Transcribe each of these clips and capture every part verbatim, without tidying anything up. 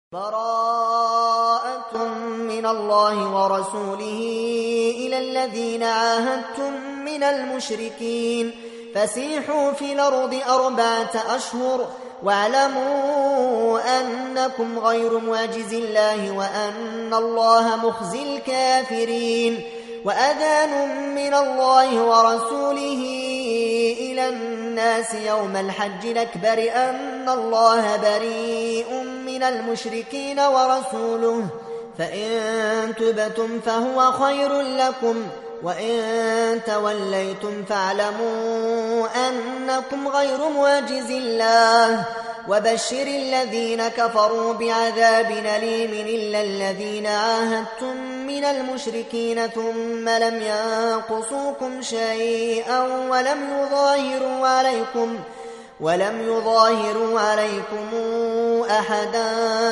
براءة من الله ورسوله إلى الذين عاهدتم من المشركين فسيحوا في الأرض أربعة أشهر واعلموا أنكم غير معجز الله وأن الله مخزي الكافرين. وأذان من الله ورسوله إلى الناس يوم الحج الأكبر أن الله بريء من المشركين ورسوله فإن تبتم فهو خير لكم وإن توليتم فاعلموا أنكم غير معجز الله وبشر الذين كفروا بعذاب أليم إلا الذين عاهدتم من المشركين ثم لم ينقصوكم شيئا ولم يظاهروا عليكم ولم يظاهروا عليكم أحدا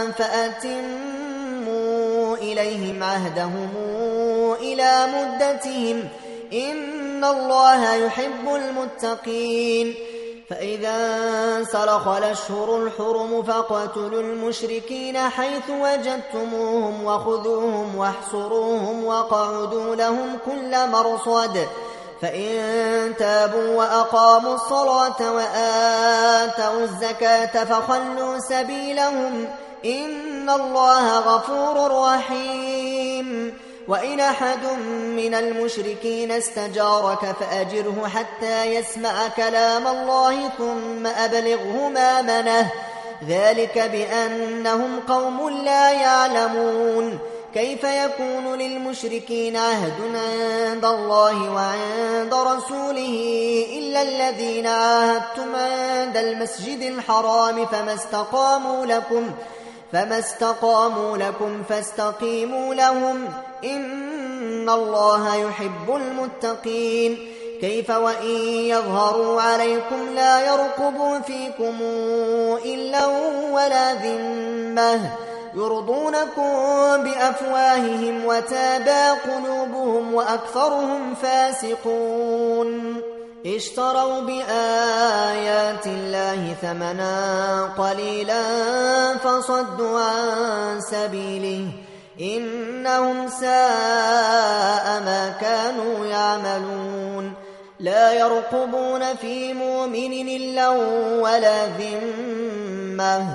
فأتموا إليهم عهدهم إلى مدتهم إن الله يحب المتقين. فإذا انسلخ الأشهر الحرم فاقتلوا المشركين حيث وجدتموهم وخذوهم واحصروهم وقعدوا لهم كل مرصد فإن تابوا وأقاموا الصلاة وآتوا الزكاة فخلوا سبيلهم إن الله غفور رحيم. وإن أحد من المشركين استجارك فأجره حتى يسمع كلام الله ثم أبلغه مأمنه ذلك بأنهم قوم لا يعلمون. كيف يكون للمشركين عهد عند الله وعند رسوله إلا الذين عاهدتم عند المسجد الحرام فما استقاموا لكم فما استقاموا لكم فاستقيموا لهم إن الله يحب المتقين. كيف وإن يظهروا عليكم لا يرقبوا فيكم إلا ولا ذمة يرضونكم بأفواههم وتابى قلوبهم وأكثرهم فاسقون. اشتروا بآيات الله ثمنا قليلا فصدوا عن سبيله إنهم ساء ما كانوا يعملون. لا يرقبون في مؤمن إلا ولا ذمة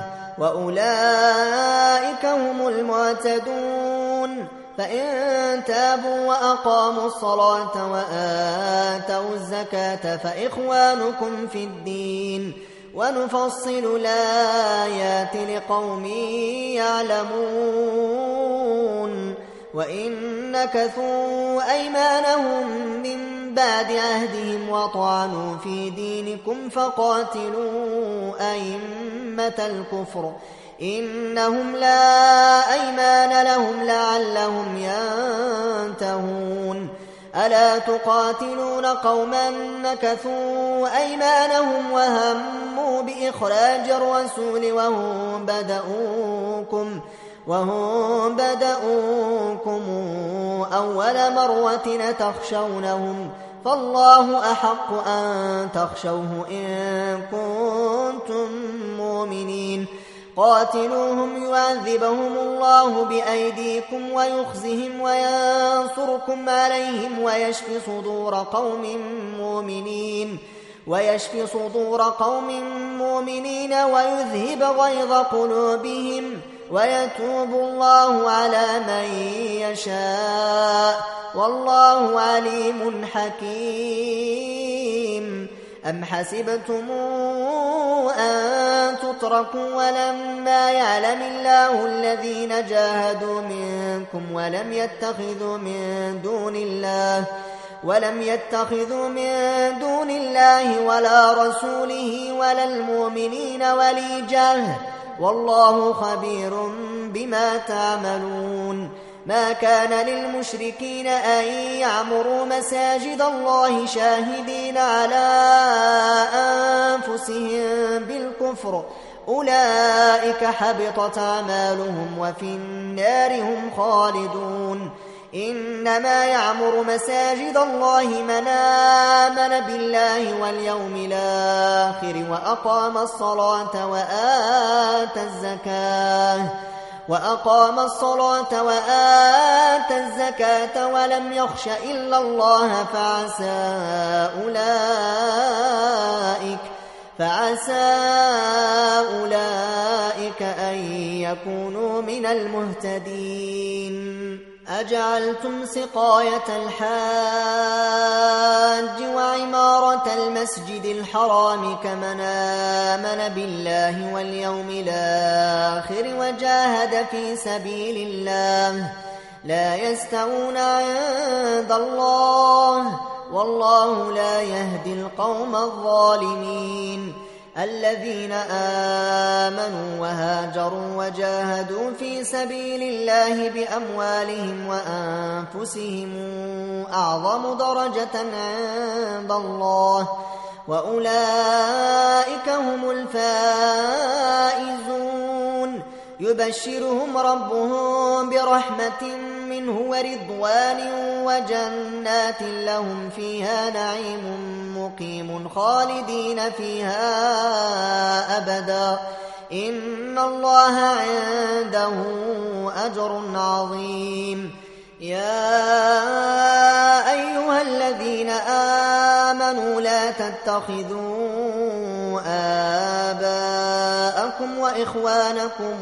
وأولئك هم المعتدون. فإن تابوا وأقاموا الصلاة وآتوا الزكاة فإخوانكم في الدين ونفصل الآيات لقوم يعلمون. وإن نكثوا أيمانهم من بعد عهدهم وطعنوا في دينكم فقاتلوا أئمة الكفر إنهم لا أيمان لهم لعلهم ينتهون. ألا تقاتلون قوما نكثوا أيمانهم وهموا بإخراج الرسول وهم بدؤوكم وهم بدؤوكم أول مرة تخشونهم فالله أحق أن تخشوه إن كنتم مؤمنين. قاتلوهم يعذبهم الله بأيديكم ويخزهم وينصركم عليهم ويشف صدور قوم مؤمنين ويشف صدور قوم مؤمنين ويذهب غيظ قلوبهم ويتوب الله على من يشاء والله عليم حكيم. أم حسبتم أن تتركوا ولما يعلم الله الذين جاهدوا منكم ولم يتخذوا من دون الله ولم يتخذوا من دون الله ولا رسوله ولا المؤمنين وليجة والله خبير بما تعملون. ما كان للمشركين أن يعمروا مساجد الله شاهدين على أنفسهم بالكفر أولئك حبطت أعمالهم وفي النار هم خالدون. إنما يعمر مساجد الله من آمن بالله واليوم الآخر وأقام الصلاة وآتى الزكاة وأقام الصلاة وآتى الزكاة ولم يخش إلا الله فعسى أولئك فعسى أولئك أن يكونوا من المهتدين. أجعلتم سقاية الحاج وعمارة المسجد الحرام كمن آمن بالله واليوم الآخر وجاهد في سبيل الله لا يستوون عند الله والله لا يهدي القوم الظالمين. الذين آمنوا وهاجروا وجاهدوا في سبيل الله بأموالهم وأنفسهم أعظم درجة عند الله وأولئك هم الفائزون. يبشرهم ربهم برحمة منه ورضوان وجنات لهم فيها نعيم مقيم خالدين فيها أبدا إن الله عنده أجر عظيم. يا أيها الذين آمنوا لا تتخذوا آباءكم وإخوانكم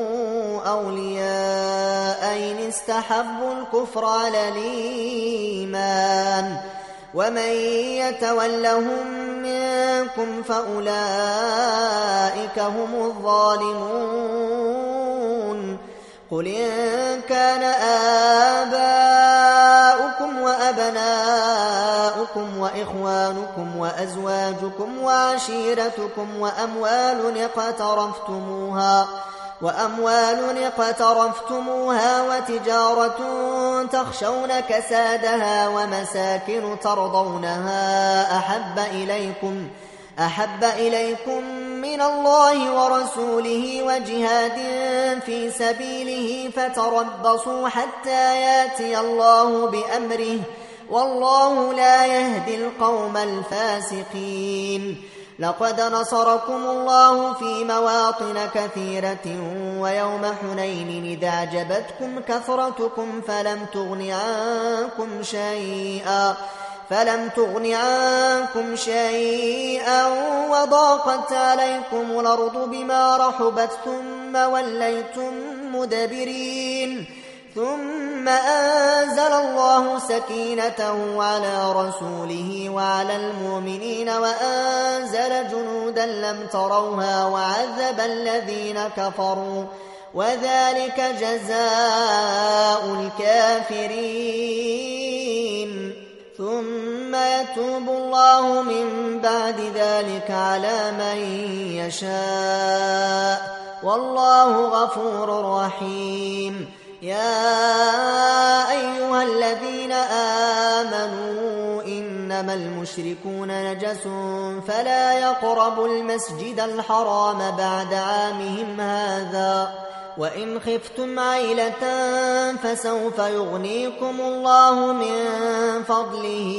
أولياء إن استحبوا الكفر على الإيمان ومن يتولهم منكم فأولئك هم الظالمون. قل إن كان آباؤكم وأبناؤكم وإخوانكم وأزواجكم وعشيرتكم وأموال اقترفتموها وأموال اقترفتموها وتجارة تخشون كسادها ومساكن ترضونها أحب إليكم أحب إليكم من الله ورسوله وجهاد في سبيله فتربصوا حتى ياتي الله بأمره والله لا يهدي القوم الفاسقين. لقد نصركم الله في مواطن كثيرة ويوم حنين إذ أعجبتكم كثرتكم فلم تغن عنكم شيئا فلم تغن عنكم شيئا وضاقت عليكم الأرض بما رحبت ثم وليتم مدبرين ثم أنزل الله سكينته على رسوله وعلى المؤمنين وأنزل جنودا لم تروها وعذب الذين كفروا وذلك جزاء الكافرين. ثم يتوب الله من بعد ذلك على من يشاء والله غفور رحيم. يا أيها الذين آمنوا إنما المشركون نجس فلا يقربوا المسجد الحرام بعد عامهم هذا وإن خفتم عيلة فسوف يغنيكم الله من فضله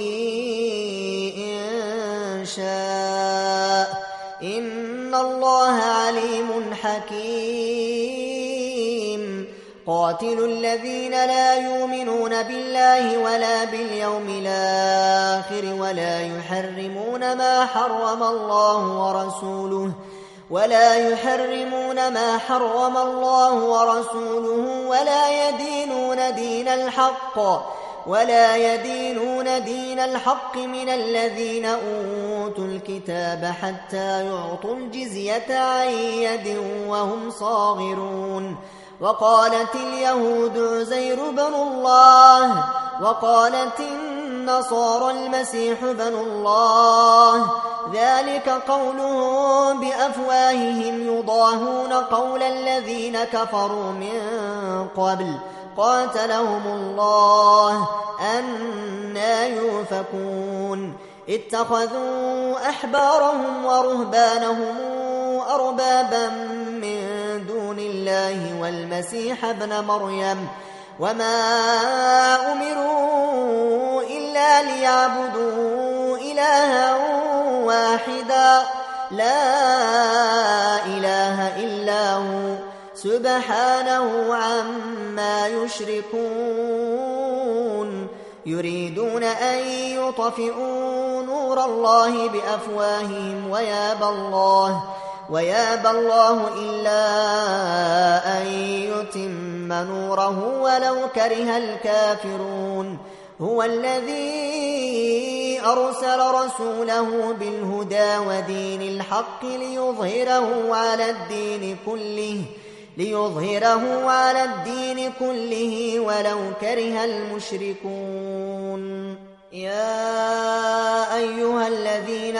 إن شاء إن الله عليم حكيم. قاتلوا الذين لا يؤمنون بالله ولا باليوم الآخر ولا يحرمون ما حرم الله ورسوله ولا يحرمون ما حرم الله ورسوله ولا يدينون دين الحق ولا يدينون دين الحق من الذين أوتوا الكتاب حتى يعطوا الجزية عن يد وهم صاغرون. وقالت اليهود عزير بن الله وقالت النصارى المسيح بن الله ذلك قولهم بأفواههم يضاهون قول الذين كفروا من قبل قاتلهم الله أنى يؤفكون. اتخذوا أحبارهم ورهبانهم أربابا من دون الله والمسيح ابن مريم وما أمروا إلا ليعبدوا إلها واحدا لا إله إلا هو سبحانه عما يشركون يريدون أن يطفئوا نور الله بأفواههم ويابى الله ويابى الله إلا أن يتم نوره ولو كره الكافرون هو الذي أرسل رسوله بالهدى ودين الحق ليظهره على الدين كله ليظهره على الدين كله ولو كره المشركون يا أيها الذين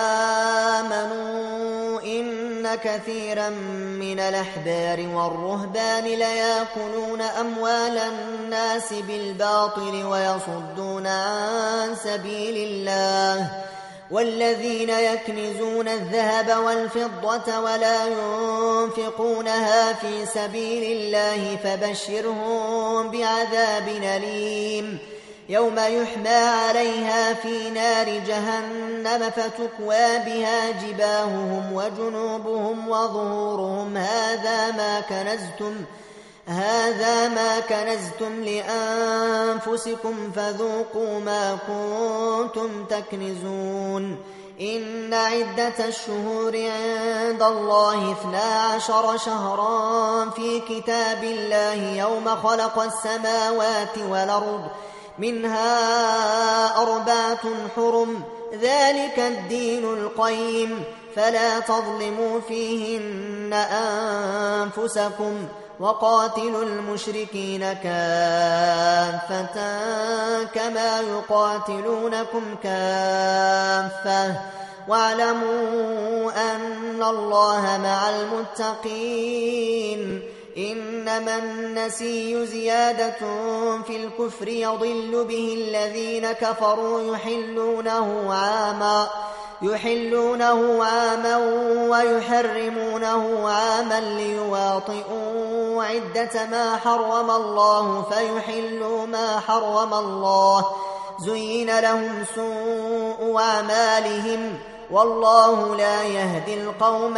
آمنوا إن كثيرا من الأحبار والرهبان ليأكلون أموال الناس بالباطل ويصدون عن سبيل الله والذين يكنزون الذهب والفضة ولا ينفقونها في سبيل الله فبشرهم بعذاب أليم يوم يحمى عليها في نار جهنم فتكوى بها جباههم وجنوبهم وظهورهم هذا ما كنزتم هذا ما كنزتم لأنفسكم فذوقوا ما كنتم تكنزون إن عدة الشهور عند الله اثنا عشر شهرا في كتاب الله يوم خلق السماوات والأرض منها أربعة حرم ذلك الدين القيم فلا تظلموا فيهن أنفسكم وقاتلوا المشركين كافة كما يقاتلونكم كافة واعلموا أن الله مع المتقين إنما النسي زيادة في الكفر يضل به الذين كفروا يحلونه عاما يحلونه عاما ويحرمونه عاما ليواطئوا عدة ما حرم الله فيحلوا ما حرم الله زين لهم سوء أعمالهم والله لا يهدي القوم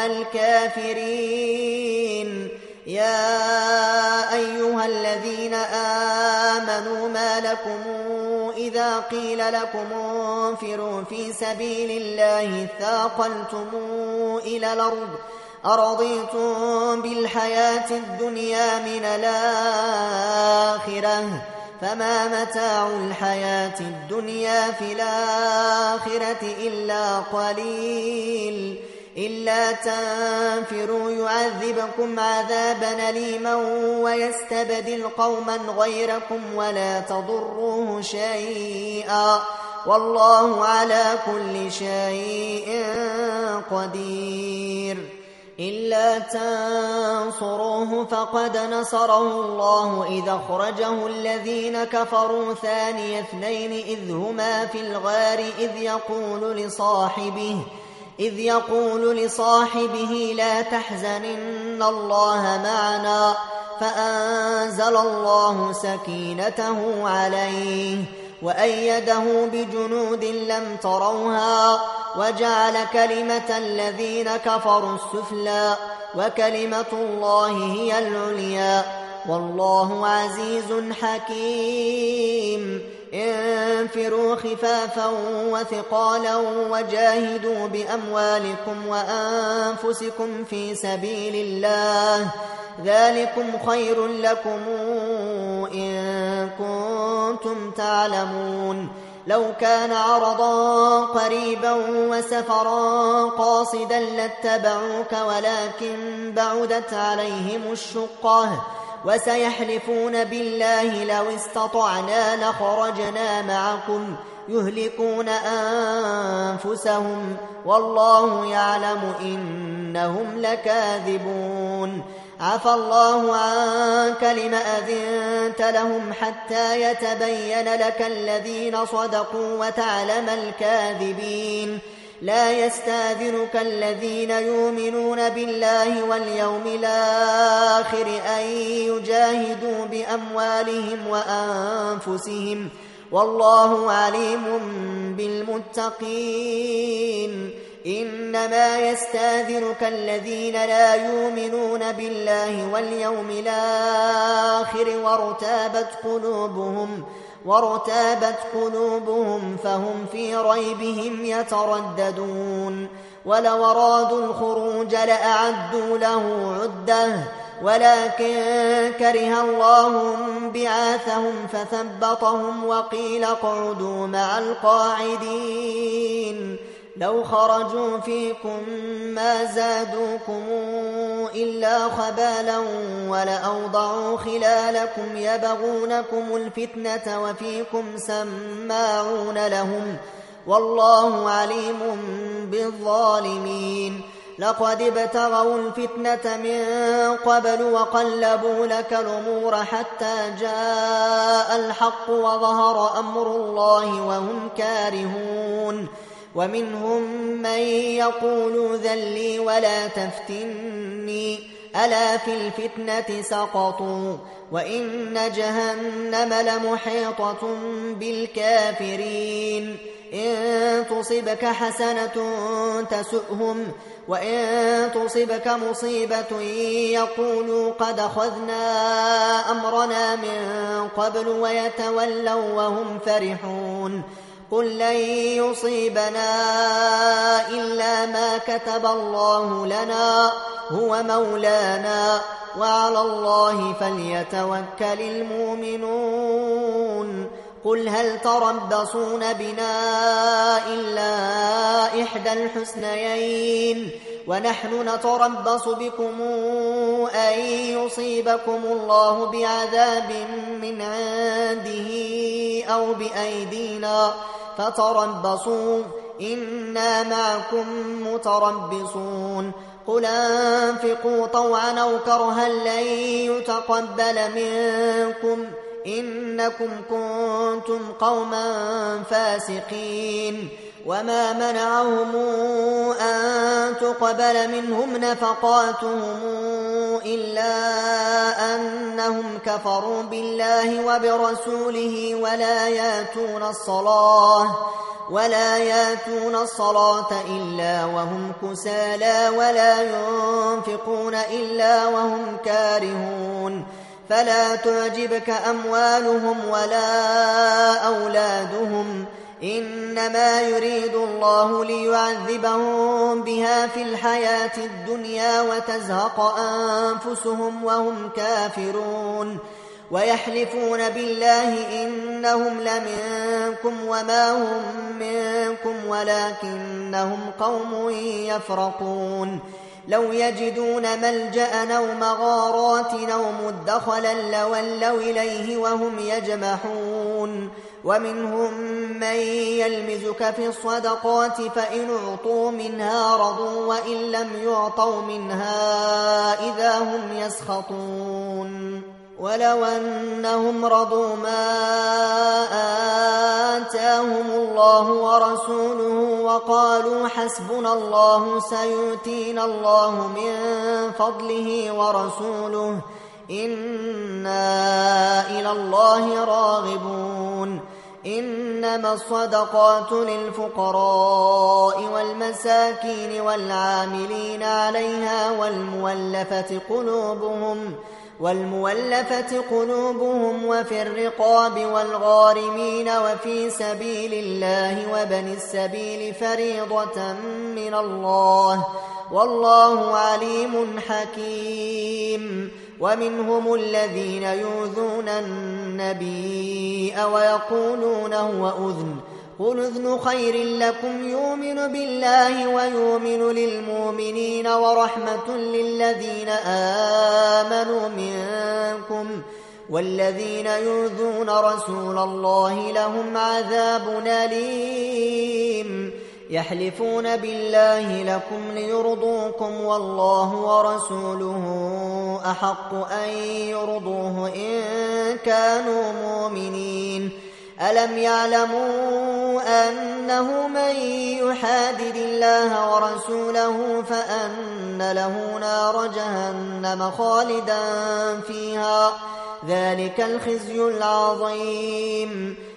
الكافرين يا أيها الذين آمنوا ما لكم إذا قيل لكم انفروا في سبيل الله ثاقلتم إلى الأرض أرضيتم بالحياة الدنيا من الآخرة فما متاع الحياة الدنيا في الآخرة إلا قليل إلا تنفروا يعذبكم عذابا أليما ويستبدل قوما غيركم ولا تضروه شيئا والله على كل شيء قدير إلا تنصروه فقد نصره الله إذ أخرجه الذين كفروا ثاني اثنين إذ هما في الغار إذ يقول لصاحبه إذ يقول لصاحبه لا تحزن إن الله معنا فأنزل الله سكينته عليه وأيده بجنود لم تروها وجعل كلمة الذين كفروا السفلى وكلمة الله هي العليا والله عزيز حكيم انفروا خفافا وثقالا وجاهدوا بأموالكم وأنفسكم في سبيل الله ذلكم خير لكم إن كنتم تعلمون لو كان عرضا قريبا وسفرا قاصدا لاتبعوك ولكن بعدت عليهم الشقة وسيحلفون بالله لو استطعنا لخرجنا معكم يهلكون أنفسهم والله يعلم إنهم لكاذبون عفى الله عنك لم أذنت لهم حتى يتبين لك الذين صدقوا وتعلم الكاذبين لا يستاذنك الذين يؤمنون بالله واليوم الآخر أن يجاهدوا بأموالهم وأنفسهم والله عليم بالمتقين إنما يستاذنك الذين لا يؤمنون بالله واليوم الآخر وارتابت قلوبهم وارتابت قلوبهم فهم في ريبهم يترددون ولو أرادوا الخروج لأعدوا له عدة ولكن كره الله بعاثهم فثبطهم وقيل اقعدوا مع القاعدين لو خرجوا فيكم ما زادوكم إلا خبالا ولأوضعوا خلالكم يبغونكم الفتنة وفيكم سماعون لهم والله عليم بالظالمين لقد ابتغوا الفتنة من قبل وقلبوا لك الأمور حتى جاء الحق وظهر أمر الله وهم كارهون ومنهم من يقول ذلي ولا تفتني ألا في الفتنة سقطوا وإن جهنم لمحيطة بالكافرين إن تصبك حسنة تسؤهم وإن تصبك مصيبة يقولوا قد أخذنا أمرنا من قبل ويتولوا وهم فرحون قل لن يصيبنا إلا ما كتب الله لنا هو مولانا وعلى الله فليتوكل المؤمنون قل هل تربصون بنا إلا إحدى الحسنيين ونحن نتربص بكم أن يصيبكم الله بعذاب من عنده أو بأيدينا فتربصوا إنا معكم متربصون قل أنفقوا طوعا أو كرها لن يتقبل منكم إنكم كنتم قوما فاسقين وما منعهم أن تقبل منهم نفقاتهم إلا أنهم كفروا بالله وبرسوله ولا ياتون الصلاة ولا ياتون الصلاة إلا وهم كسالى ولا ينفقون إلا وهم كارهون فلا تعجبك أموالهم ولا أولادهم إنما يريد الله ليعذبهم بها في الحياة الدنيا وتزهق أنفسهم وهم كافرون ويحلفون بالله إنهم لمنكم وما هم منكم ولكنهم قوم يفرقون لو يجدون ملجأ أو مغارات أو مدخلا لولوا إليه وهم يجمحون ومنهم من يلمزك في الصدقات فإن أعطوا منها رضوا وإن لم يعطوا منها إذا هم يسخطون ولو أنهم رضوا ما آتاهم الله ورسوله وقالوا حسبنا الله سيؤتينا الله من فضله ورسوله إنا إلى الله راغبون إنما الصدقات للفقراء والمساكين والعاملين عليها والمولفة قلوبهم والمولفة قلوبهم وفي الرقاب والغارمين وفي سبيل الله وبن السبيل فريضة من الله والله عليم حكيم ومنهم الذين يؤذون النبي ويقولون هو أذن قل أذن خير لكم يؤمن بالله ويؤمن للمؤمنين ورحمة للذين آمنوا منكم والذين يؤذون رسول الله لهم عذاب أليم يحلفون بالله لكم ليرضوكم والله ورسوله أحق أن يرضوه إن كانوا مؤمنين ألم يعلموا أنه من يحادد الله ورسوله فأن له نار جهنم خالدا فيها ذلك الخزي العظيم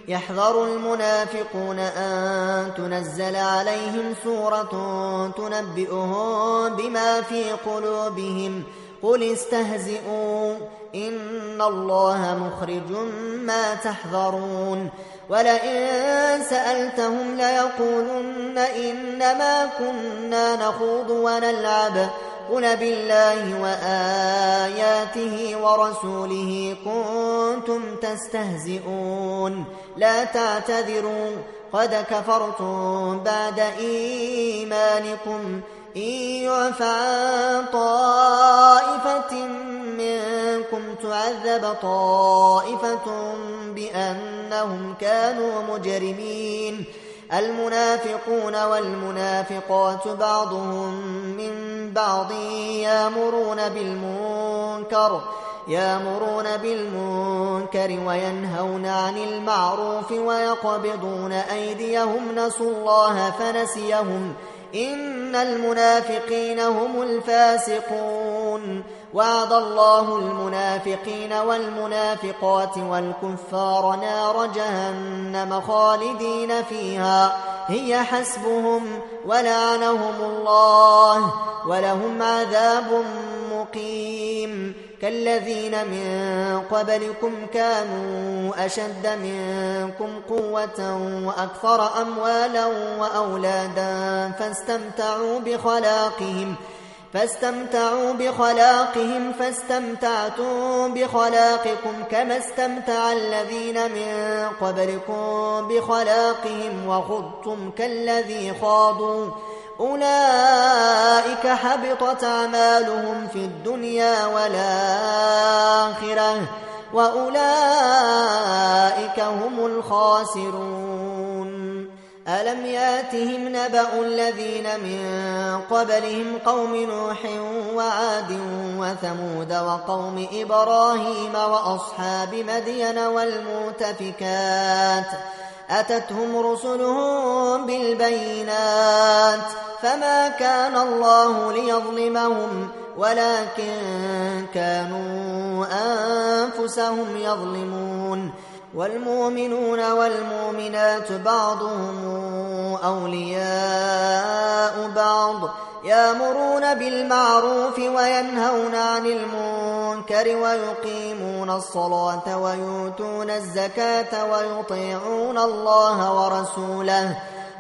يحذر المنافقون أن تنزل عليهم سورة تنبئهم بما في قلوبهم قل استهزئوا إن الله مخرج ما تحذرون ولئن سألتهم ليقولن إنما كنا نخوض ونلعب قل بالله وآياته ورسوله كنتم تستهزئون لا تعتذروا قد كفرتم بعد إيمانكم إن يعف عن طائفة منكم تعذب طائفة بأنهم كانوا مجرمين المنافقون والمنافقات بعضهم من بعض يأمرون بالمنكر يأمرون بالمنكر وينهون عن المعروف ويقبضون أيديهم نسوا الله فنسيهم إن المنافقين هم الفاسقون وعد الله المنافقين والمنافقات والكفار نار جهنم خالدين فيها هي حسبهم ولعنهم الله ولهم عذاب مقيم كالذين من قبلكم كانوا أشد منكم قوة وأكثر أموالا وأولادا فاستمتعوا بخلاقهم فاستمتعوا بخلاقهم فاستمتعتم بخلاقكم كما استمتع الذين من قبلكم بخلاقهم وخضتم كالذي خاضوا أولئك حبطت أعمالهم في الدنيا والآخرة وأولئك هم الخاسرون ألم ياتهم نبأ الذين من قبلهم قوم نوح وعاد وثمود وقوم إبراهيم وأصحاب مدين والمؤتفكات أتتهم رسلهم بالبينات فما كان الله ليظلمهم ولكن كانوا أنفسهم يظلمون والمؤمنون والمؤمنات بعضهم أولياء بعض يأمرون بالمعروف وينهون عن المنكر ويقيمون الصلاة ويؤتون الزكاة ويطيعون الله ورسوله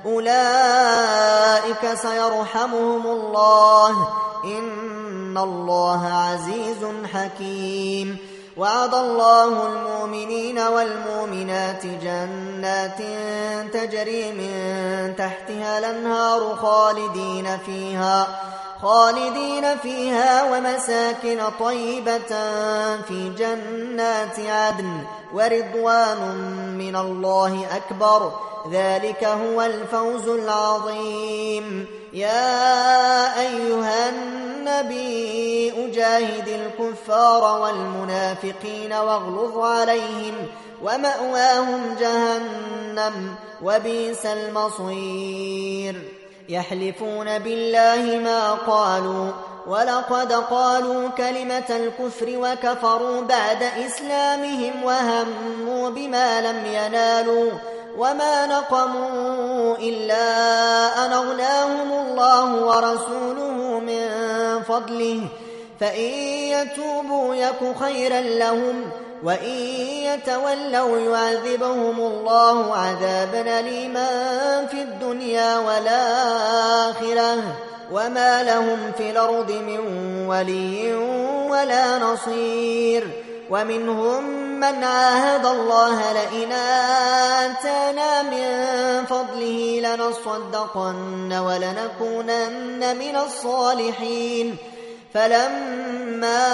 أولئك سيرحمهم الله إن الله عزيز حكيم وعد الله المؤمنين والمؤمنات جنات تجري من تحتها الأنهار خالدين فيها خالدين فيها ومساكن طيبة في جنات عدن ورضوان من الله أكبر ذلك هو الفوز العظيم يا أيها النبي أجاهد الكفار والمنافقين واغلظ عليهم ومأواهم جهنم وبئس المصير يحلفون بالله ما قالوا ولقد قالوا كلمة الكفر وكفروا بعد إسلامهم وهموا بما لم ينالوا وما نقموا إلا أن أغناهم الله ورسوله من فضله فإن يتوبوا يك خيرا لهم وإن يتولوا يعذبهم الله عذابا أليما في الدنيا والآخرة وما لهم في الأرض من ولي ولا نصير ومنهم من عاهد الله لئن آتانا من فضله لنصدقن ولنكونن من الصالحين فلما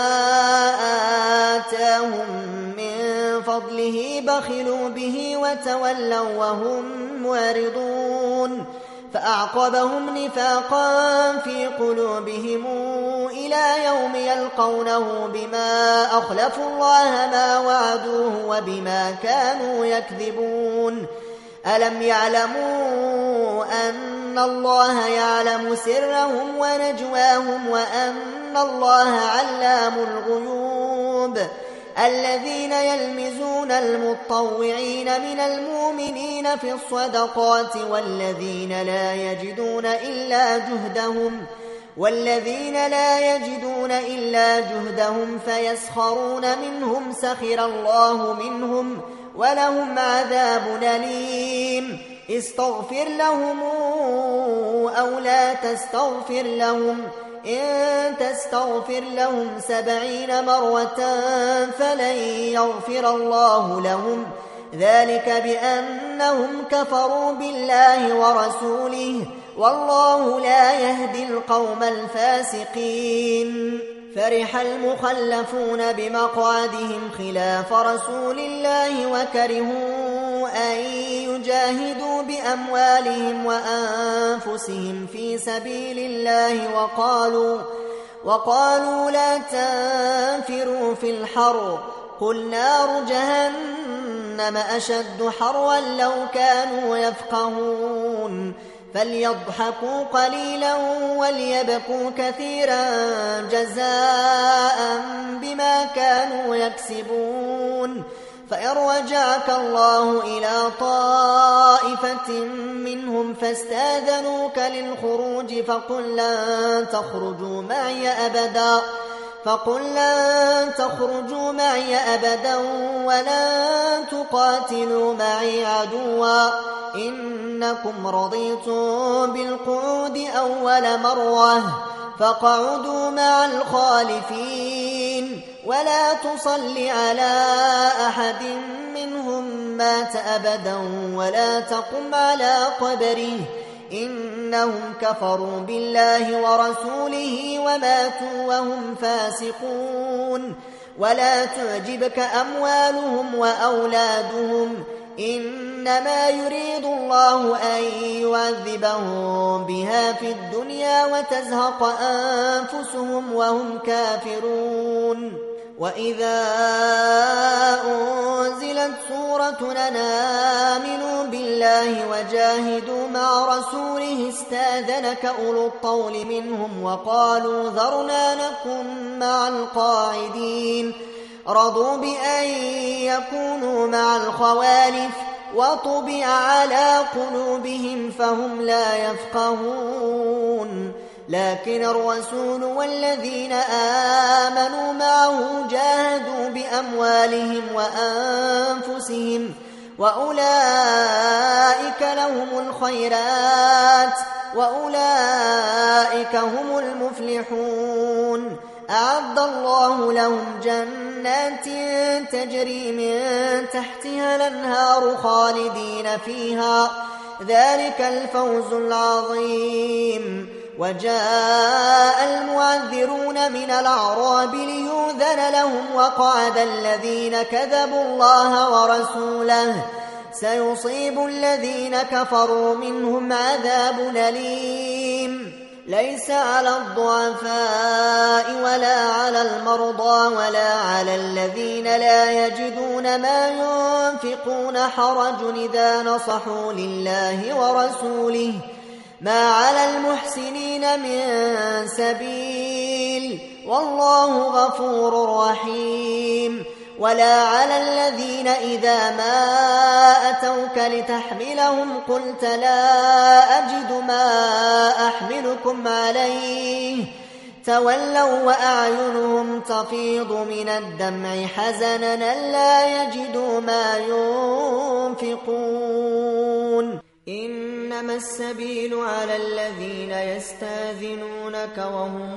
آتاهم من فضله بخلوا به وتولوا وهم معرضون فأعقبهم نفاقا في قلوبهم إلى يوم يلقونه بما أخلفوا الله ما وعدوه وبما كانوا يكذبون ألم يعلموا أن الله يعلم سرهم ونجواهم وأن الله علام الغيوب الذين يلمزون المطوعين من المؤمنين في الصدقات والذين لا يجدون إلا جهدهم والذين لا يجدون إلا جهدهم فيسخرون منهم سخر الله منهم ولهم عذاب أليم استغفر لهم أو لا تستغفر لهم إن تستغفر لهم سبعين مرة فلن يغفر الله لهم ذلك بأنهم كفروا بالله ورسوله والله لا يهدي القوم الفاسقين فرح المخلفون بمقعدهم خلاف رسول الله وكرهوا أن يجاهدوا بأموالهم وأنفسهم في سبيل الله وقالوا, وقالوا لا تنفروا في الحر قل نار جهنم أشد حرا لو كانوا يفقهون فليضحكوا قليلا وليبكوا كثيرا جزاء بما كانوا يكسبون فإن رجعك الله إلى طائفة منهم فاستاذنوك للخروج فقل لن تخرجوا معي أبدا فقل لن تخرجوا معي أبدا ولن تقاتلوا معي عدوا إنكم رضيتم بالقعود أول مرة فاقعدوا مع الخالفين ولا تصل على أحد منهم مات أبدا ولا تقم على قبره إنهم كفروا بالله ورسوله وماتوا وهم فاسقون ولا تعجبك أموالهم وأولادهم إنما يريد الله أن يعذبهم بها في الدنيا وتزهق أنفسهم وهم كافرون وإذا أنزلت سورة أن آمنوا بالله وجاهدوا مع رسوله استاذنك أولو الطول منهم وقالوا ذرنا نكن مع القاعدين رضوا بأن يكونوا مع الخوالف وطبع على قلوبهم فهم لا يفقهون لكن الرسول والذين آمنوا معه جاهدوا بأموالهم وأنفسهم وأولئك لهم الخيرات وأولئك هم المفلحون أعد الله لهم جنات تجري من تحتها الأنهار خالدين فيها ذلك الفوز العظيم وجاء المعذرون من الأعراب ليؤذن لهم وقعد الذين كذبوا الله ورسوله سيصيب الذين كفروا منهم عذاب أليم ليس على الضعفاء ولا على المرضى ولا على الذين لا يجدون ما ينفقون حرج إذا نصحوا لله ورسوله ما على المحسنين من سبيل والله غفور رحيم ولا على الذين إذا ما أتوك لتحملهم قلت لا أجد ما أحملكم عليه تولوا وأعينهم تفيض من الدمع حزنا ألا يجدوا ما ينفقون إنما السبيل على الذين يستاذنونك وهم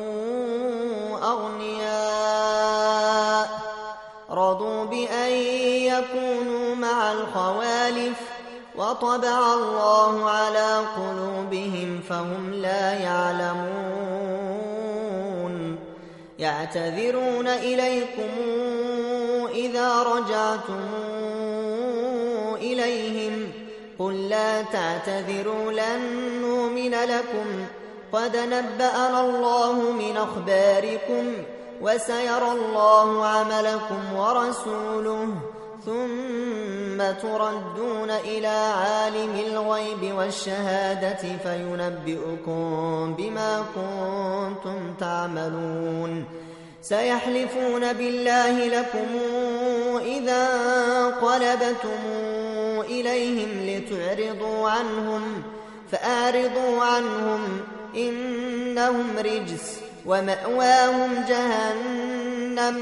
أغنياء رضوا بأن يكونوا مع الخوالف وطبع الله على قلوبهم فهم لا يعلمون يعتذرون إليكم إذا رجعتم إليهم قل لا تعتذروا لن نؤمن لكم قد نبأنا الله من أخباركم وسيرى الله عملكم ورسوله ثم تردون إلى عالم الغيب والشهادة فينبئكم بما كنتم تعملون سيحلفون بالله لكم إذا انقلبتم إليهم لتعرضوا عنهم فأعرضوا عنهم إنهم رجس ومأواهم جهنم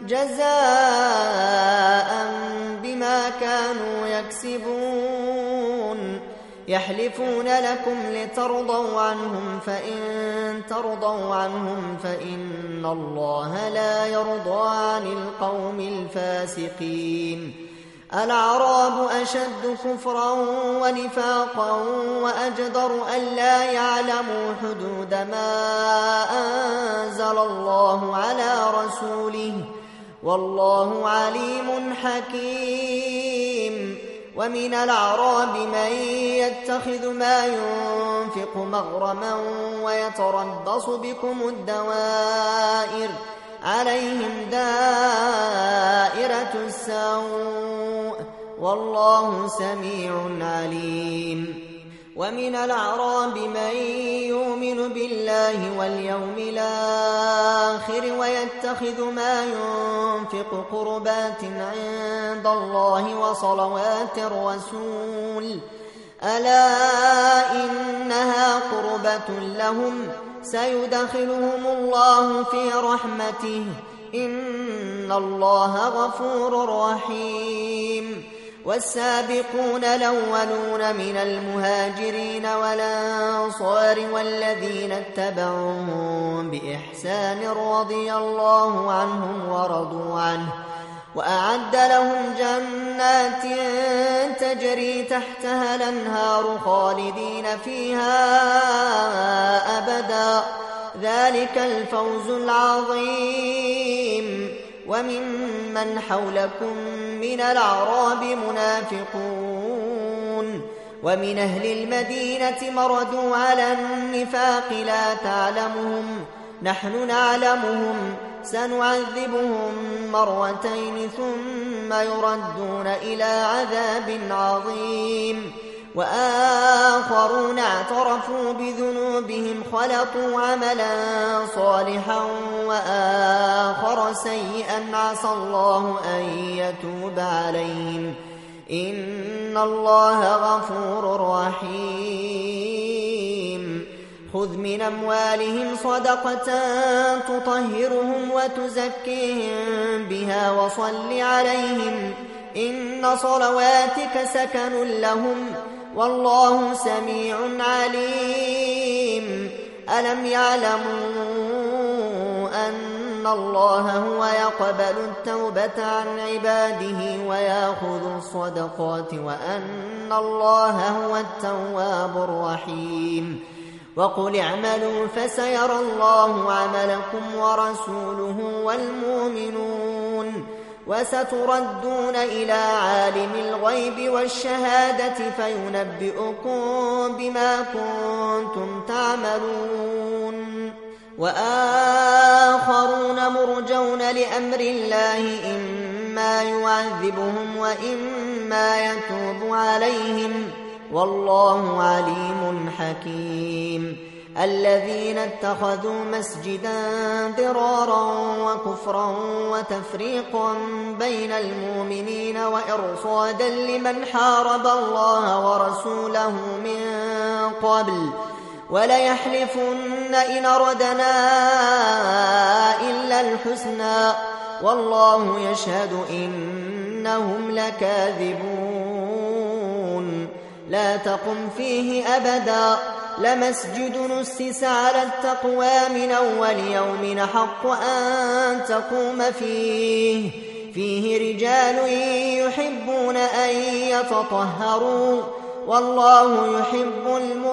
جزاء بما كانوا يكسبون يحلفون لكم لترضوا عنهم فإن ترضوا عنهم فإن الله لا يرضى عن القوم الفاسقين الأعراب أشد كفرا ونفاقا وأجدر ألا يعلموا حدود ما أنزل الله على رسوله والله عليم حكيم ومن الأعراب من يتخذ ما ينفق مغرما ويتربص بكم الدوائر عليهم دائرة السوء والله سميع عليم ومن الأعراب من يؤمن بالله واليوم الآخر ويتخذ ما ينفق قربات عند الله وصلوات الرسول ألا إنها قربة لهم سيدخلهم الله في رحمته إن الله غفور رحيم والسابقون الأولون من المهاجرين والأنصار والذين اتبعوهم بإحسان رضي الله عنهم ورضوا عنه وأعد لهم جنات تجري تحتها الأنهار خالدين فيها أبدا ذلك الفوز العظيم وممن حولكم من الأعراب منافقون ومن أهل المدينة مردوا على النفاق لا تعلمهم نحن نعلمهم سنعذبهم مرتين ثم يردون إلى عذاب عظيم وآخرون اعترفوا بذنوبهم خلطوا عملا صالحا وآخر سيئا عسى الله أن يتوب عليهم إن الله غفور رحيم خذ من أموالهم صدقة تطهرهم وتزكيهم بها وصل عليهم إن صلواتك سكن لهم والله سميع عليم ألم يعلموا أن الله هو يقبل التوبة عن عباده ويأخذ الصدقات وأن الله هو التواب الرحيم وقل اعملوا فسيرى الله عملكم ورسوله والمؤمنون وستردون إلى عالم الغيب والشهادة فينبئكم بما كنتم تعملون وآخرون مرجون لأمر الله إما يعذبهم وإما يتوب عليهم والله عليم حكيم الذين اتخذوا مسجدا ضرارا وكفرا وتفريقا بين المؤمنين وإرصادا لمن حارب الله ورسوله من قبل وليحلفن إن أردنا إلا الحسنى والله يشهد إنهم لكاذبون لا تقم فيه أبدا لمسجد نسس على التقوى من أول يوم حق أن تقوم فيه فيه رجال يحبون أن يتطهروا والله يحب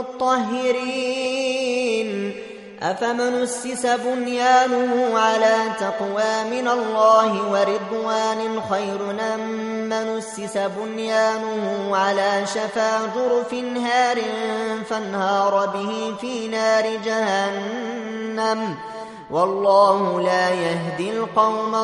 المطهرين أفمن أسس بنيانه على تقوى من الله ورضوان خير أم من أسس بنيانه على شفا جرف هار فانهار به في نار جهنم والله لا يهدي القوم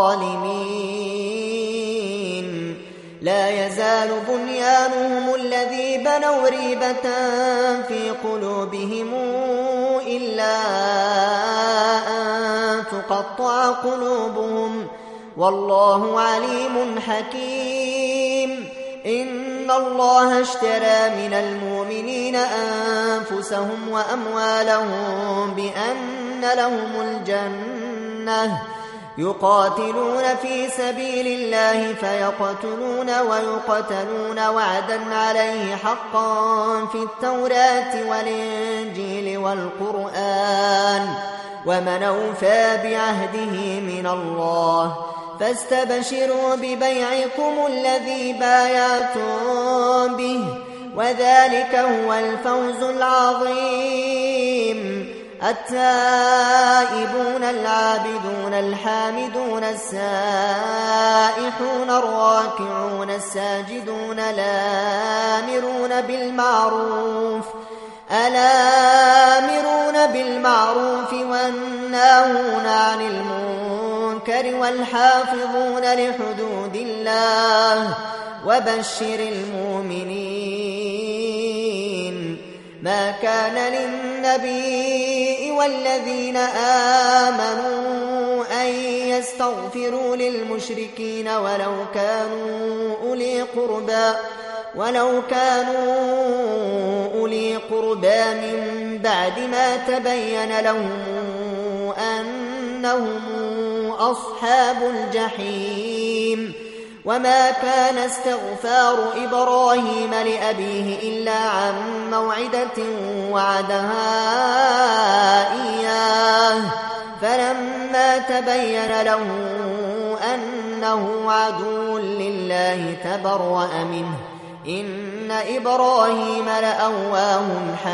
الظالمين لا يزال بنيانهم الذي بنوا ريبة في قلوبهم إلا أن تقطع قلوبهم والله عليم حكيم. إن الله اشترى من المؤمنين أنفسهم وأموالهم بأن لهم الجنة يقاتلون في سبيل الله فيقتلون ويقتلون وعدا عليه حقا في التوراة والإنجيل والقرآن ومن أوفى بعهده من الله فاستبشروا ببيعكم الذي بايعتم به وذلك هو الفوز العظيم. التائبون العابدون الحامدون السائحون الراكعون الساجدون الآمرون بالمعروف الآمرون بالمعروف والناهون عن المنكر والحافظون لحدود الله وبشر المؤمنين. ما كان للنبي والذين آمنوا أن يستغفروا للمشركين ولو كانوا أولي قربى ولو كانوا أولي قربى من بعد ما تبين لهم أنهم أصحاب الجحيم. وما كان استغفار إبراهيم لأبيه إلا عن موعدة وعدها إياه فلما تبين له أنه عدو لله تبرأ منه إن إبراهيم لأواه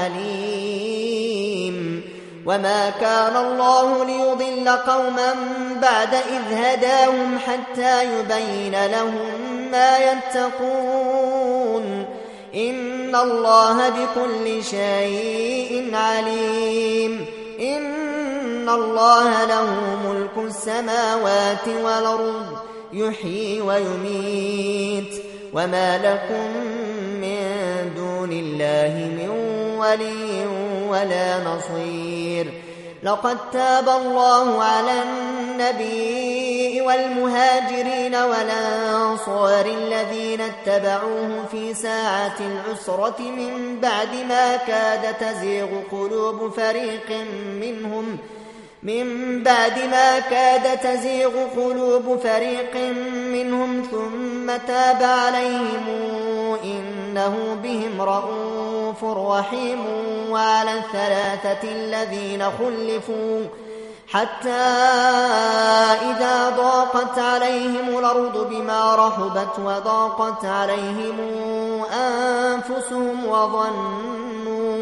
حليم. وما كان الله ليضل قوما بعد إذ هداهم حتى يبين لهم ما يتقون إن الله بكل شيء عليم. إن الله له ملك السماوات والأرض يحيي ويميت وما لكم من دون الله من ولي ولا نصير. لقد تاب الله على النبي والمهاجرين والأنصار الذين اتبعوه في ساعة العسرة من بعد ما كاد تزيغ قلوب فريق منهم من بعد ما كاد تزيغ قلوب فريق منهم ثم تاب عليهم إنه بهم رءوف رحيم. وعلى الثلاثة الذين خلفوا حتى إذا ضاقت عليهم الأرض بما رحبت وضاقت عليهم أنفسهم وظنوا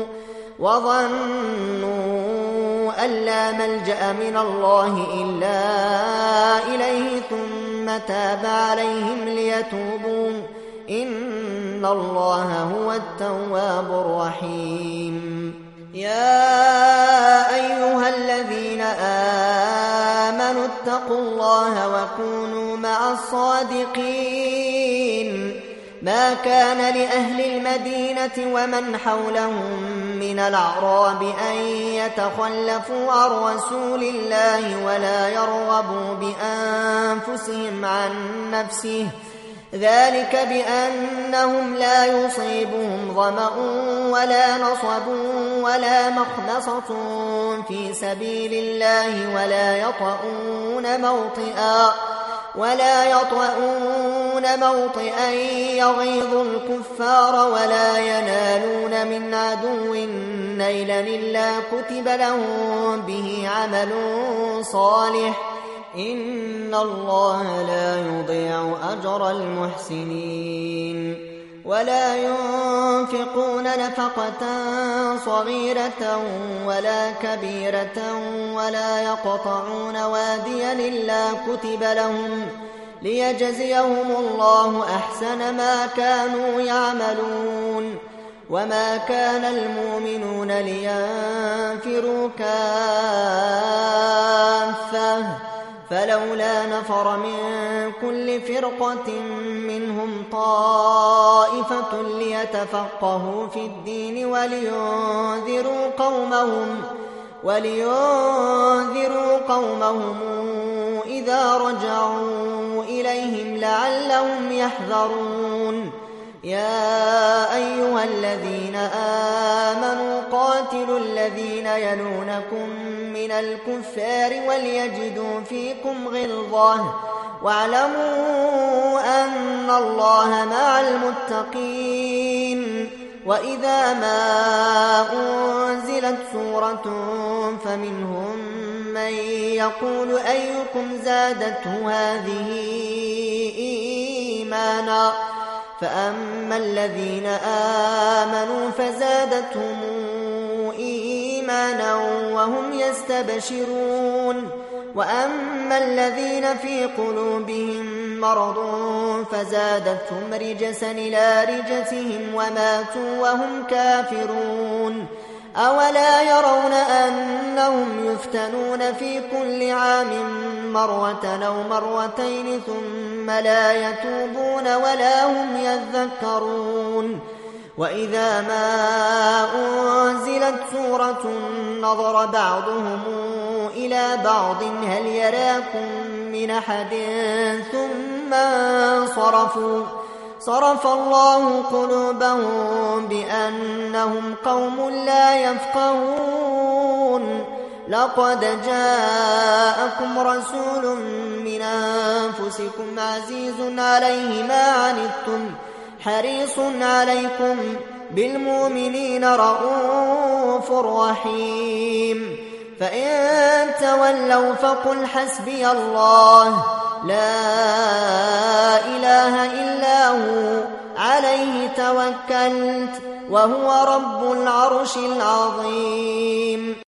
وظنوا أن لا ملجأ من الله إلا إليه ثم تاب عليهم ليتوبوا إن الله هو التواب الرحيم. يا أيها الذين آمنوا اتقوا الله وكونوا مع الصادقين. ما كان لأهل المدينة ومن حولهم من الأعراب أن يتخلفوا عن رسول الله ولا يرغبوا بأنفسهم عن نفسه ذلك بأنهم لا يصيبهم ظمأ ولا نصب ولا مخمصة في سبيل الله ولا يطؤون موطئا ولا يطؤون موطئا يغيظ الكفار ولا ينالون من عدو نيلا إلا كتب لهم به عمل صالح إن الله لا يضيع أجر المحسنين. ولا ينفقون نفقة صغيرة ولا كبيرة ولا يقطعون واديا إلا كتب لهم ليجزيهم الله أحسن ما كانوا يعملون. وما كان المؤمنون لينفروا كافة فلولا نفر من كل فرقة منهم طائفة ليتفقهوا في الدين ولينذروا قومهم ولينذروا قومهم إذا رجعوا إليهم لعلهم يحذرون يا أيها الذين آمنوا قاتلوا الذين يلونكم من الكفار وليجدوا فيكم غلظة واعلموا أن الله مع المتقين وإذا ما أنزلت سورة فمنهم من يقول أيكم زادته هذه إيمانا فأما الذين آمنوا فزادتهم إيمانا وهم يستبشرون وأما الذين في قلوبهم مرض فزادتهم رجسا إلى رجسهم وماتوا وهم كافرون أولا يرون أنهم يفتنون في كل عام مرة أو مرتين ثم لا يتوبون ولا هم يذكرون وإذا ما أنزلت سورة نظر بعضهم إلى بعض هل يراكم من أحد ثم انصرفوا صرف الله قلوبهم بأنهم قوم لا يفقهون لقد جاءكم رسول من أنفسكم عزيز عليه ما عنتم حريص عليكم بالمؤمنين رؤوف رحيم فإن تولوا فقل حسبي الله لا إله إلا هو عليه توكلت وهو رب العرش العظيم.